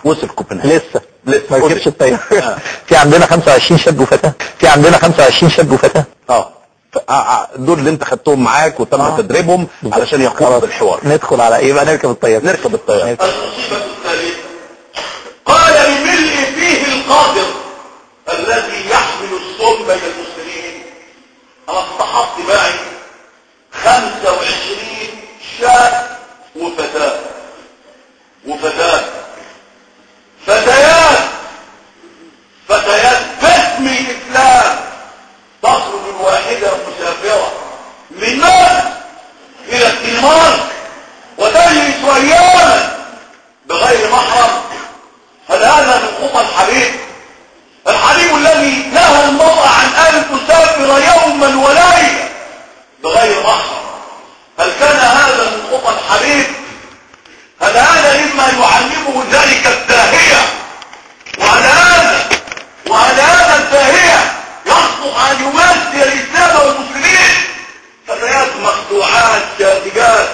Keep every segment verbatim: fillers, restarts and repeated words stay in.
وصل كوبنهاجن لسه لسه ما ركبش الطياره. في عندنا خمسة وعشرين شاب وفتاه في عندنا خمسة وعشرين شاب وفتاه اه ف- آه، دول اللي انت خدتهم معاك وتم آه. تدريبهم علشان يقوموا بالحوار. ندخل على ايه بقى؟ نركب الطياره. نركب الطياره. المصيبة الثالثة قال لملء فيه القادر الذي يحمل الصلب بين المسلمين انا اصطحبت معي خمسة وعشرين شاب وفتاة وفتاة فتيات فتيات باسم الاسلام تصل الواحدة مسافرة من مصر الى الدنمارك وتجلس اياما بغير محرم. هل هذا من خطى الحبيب الحبيب الذي نهى المرأة عن ان تسافر يوما وليلة بغير محرم؟ هل كان هذا من خطى الحبيب؟ هل هذا مما يعلمه ذلك الداهية؟ وهل هذا وهل هذا الداهية يصلح ان يمثل الاسلام والمسلمين؟ فتيات مخدوعات كاذبات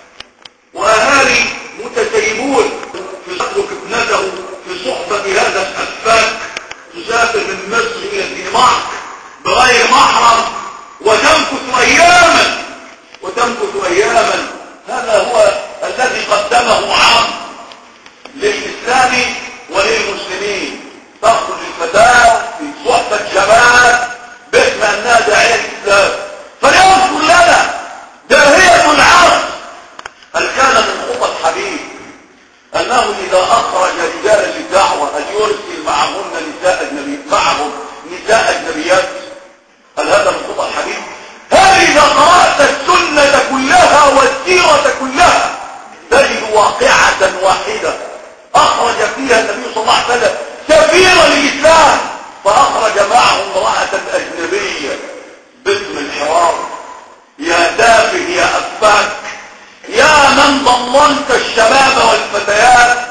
واهالي متسيبون يترك ابنته في صحبة هذا الاسفاك تسافر من مصر الى الدنمارك بغير محرم وتمكث اياما وتمكث اياما. هذا هو الذي قدمه عام للاسلام وللمسلمين. تخرج الفتاة في صحبة شباب باسم انها داعية الاسلام فليذكر لنا داهية العرب. هل كان من خطى الحبيب انه اذا اخرج رجالا للدعوة ان يرسل معهن نساء اجنبي معهم نساء اجنبيات؟ هل هذا من خطى الحبيب؟ هل اذا قرأت السنة كلها والسيرة كلها تجد واقعة واحدة اخرج فيها النبي صلى الله عليه وسلم سفيرا للاسلام فاخرج معه امرأة اجنبية باسم الحوار؟ يا تافه يا افاك يا من ضللت الشباب والفتيات